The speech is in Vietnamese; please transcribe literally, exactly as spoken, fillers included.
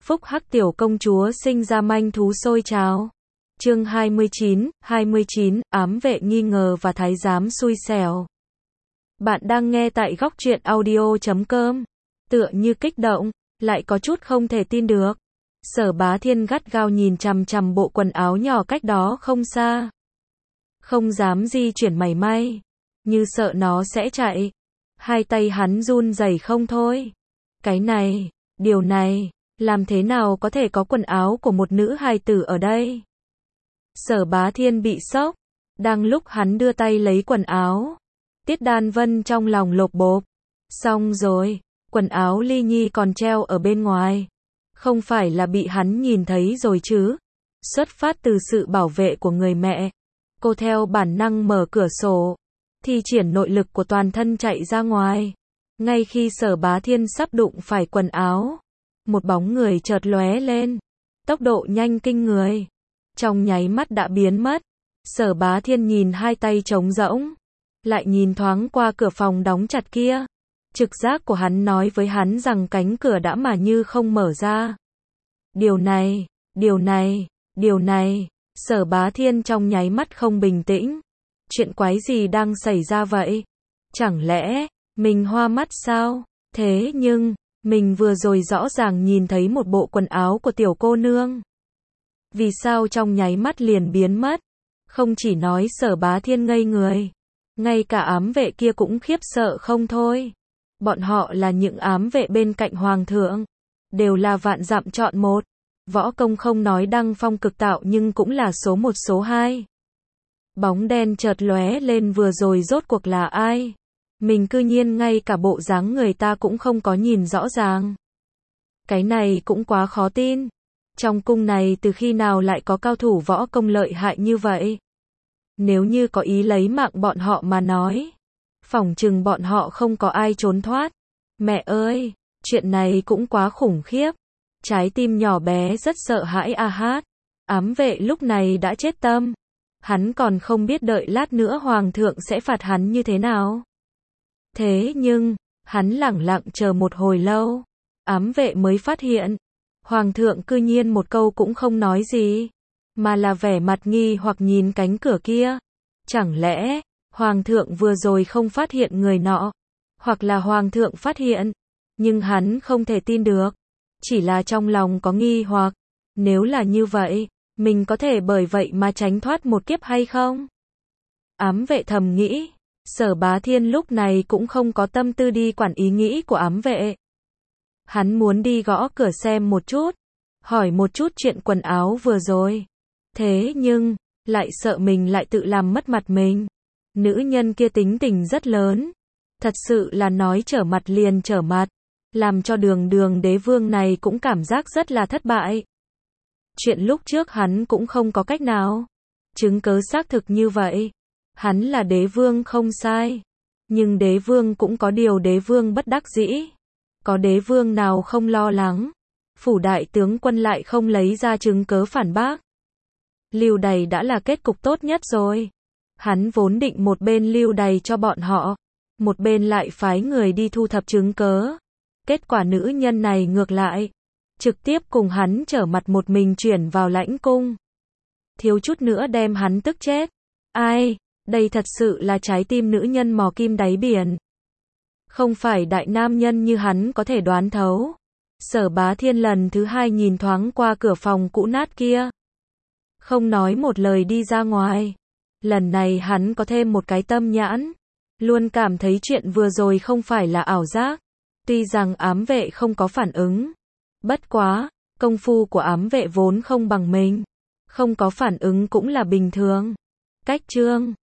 Phúc Hắc tiểu công chúa sinh ra manh thú sôi trào. Chương hai mươi chín, hai mươi chín, ám vệ nghi ngờ và thái giám xui xẻo. Bạn đang nghe tại góc truyện audio chấm com. Tựa như kích động, lại có chút không thể tin được. Sở Bá Thiên gắt gao nhìn chằm chằm bộ quần áo nhỏ cách đó không xa. Không dám di chuyển mảy may, như sợ nó sẽ chạy. Hai tay hắn run rẩy không thôi. Cái này, điều này, làm thế nào có thể có quần áo của một nữ hài tử ở đây? Sở Bá Thiên bị sốc, đang lúc hắn đưa tay lấy quần áo, Tiết Đan Vân trong lòng lột bột. Xong rồi, quần áo Ly Nhi còn treo ở bên ngoài. Không phải là bị hắn nhìn thấy rồi chứ? Xuất phát từ sự bảo vệ của người mẹ, cô theo bản năng mở cửa sổ, thi triển nội lực của toàn thân chạy ra ngoài. Ngay khi Sở Bá Thiên sắp đụng phải quần áo, một bóng người chợt lóe lên, tốc độ nhanh kinh người, trong nháy mắt đã biến mất. Sở Bá Thiên nhìn hai tay trống rỗng, lại nhìn thoáng qua cửa phòng đóng chặt kia. Trực giác của hắn nói với hắn rằng cánh cửa đã mà như không mở ra. Điều này, điều này, điều này, Sở Bá Thiên trong nháy mắt không bình tĩnh. Chuyện quái gì đang xảy ra vậy? Chẳng lẽ, mình hoa mắt sao? Thế nhưng, mình vừa rồi rõ ràng nhìn thấy một bộ quần áo của tiểu cô nương. Vì sao trong nháy mắt liền biến mất? Không chỉ nói Sở Bá Thiên ngây người, ngay cả ám vệ kia cũng khiếp sợ không thôi. Bọn họ là những ám vệ bên cạnh hoàng thượng, đều là vạn dặm chọn một. Võ công không nói đăng phong cực tạo nhưng cũng là số một số hai. Bóng đen chợt lóe lên vừa rồi rốt cuộc là ai? Mình cư nhiên ngay cả bộ dáng người ta cũng không có nhìn rõ ràng. Cái này cũng quá khó tin. Trong cung này từ khi nào lại có cao thủ võ công lợi hại như vậy? Nếu như có ý lấy mạng bọn họ mà nói, phỏng chừng bọn họ không có ai trốn thoát. Mẹ ơi, chuyện này cũng quá khủng khiếp. Trái tim nhỏ bé rất sợ hãi a hát. Ám vệ lúc này đã chết tâm. Hắn còn không biết đợi lát nữa hoàng thượng sẽ phạt hắn như thế nào. Thế nhưng, hắn lẳng lặng chờ một hồi lâu, ám vệ mới phát hiện, hoàng thượng cư nhiên một câu cũng không nói gì, mà là vẻ mặt nghi hoặc nhìn cánh cửa kia. Chẳng lẽ, hoàng thượng vừa rồi không phát hiện người nọ, hoặc là hoàng thượng phát hiện, nhưng hắn không thể tin được, chỉ là trong lòng có nghi hoặc, nếu là như vậy, mình có thể bởi vậy mà tránh thoát một kiếp hay không? Ám vệ thầm nghĩ. Sở Bá Thiên lúc này cũng không có tâm tư đi quản ý nghĩ của ám vệ. Hắn muốn đi gõ cửa xem một chút, hỏi một chút chuyện quần áo vừa rồi. Thế nhưng, lại sợ mình lại tự làm mất mặt mình. Nữ nhân kia tính tình rất lớn. Thật sự là nói trở mặt liền trở mặt. Làm cho đường đường đế vương này cũng cảm giác rất là thất bại. Chuyện lúc trước hắn cũng không có cách nào. Chứng cớ xác thực như vậy. Hắn là đế vương không sai. Nhưng đế vương cũng có điều đế vương bất đắc dĩ. Có đế vương nào không lo lắng. Phủ đại tướng quân lại không lấy ra chứng cớ phản bác. Lưu đày đã là kết cục tốt nhất rồi. Hắn vốn định một bên lưu đày cho bọn họ, một bên lại phái người đi thu thập chứng cớ. Kết quả nữ nhân này ngược lại, trực tiếp cùng hắn trở mặt một mình chuyển vào lãnh cung. Thiếu chút nữa đem hắn tức chết. Ai? Đây thật sự là trái tim nữ nhân mò kim đáy biển. Không phải đại nam nhân như hắn có thể đoán thấu. Sở Bá Thiên lần thứ hai nhìn thoáng qua cửa phòng cũ nát kia. Không nói một lời đi ra ngoài. Lần này hắn có thêm một cái tâm nhãn. Luôn cảm thấy chuyện vừa rồi không phải là ảo giác. Tuy rằng ám vệ không có phản ứng. Bất quá, công phu của ám vệ vốn không bằng mình. Không có phản ứng cũng là bình thường. Cách chương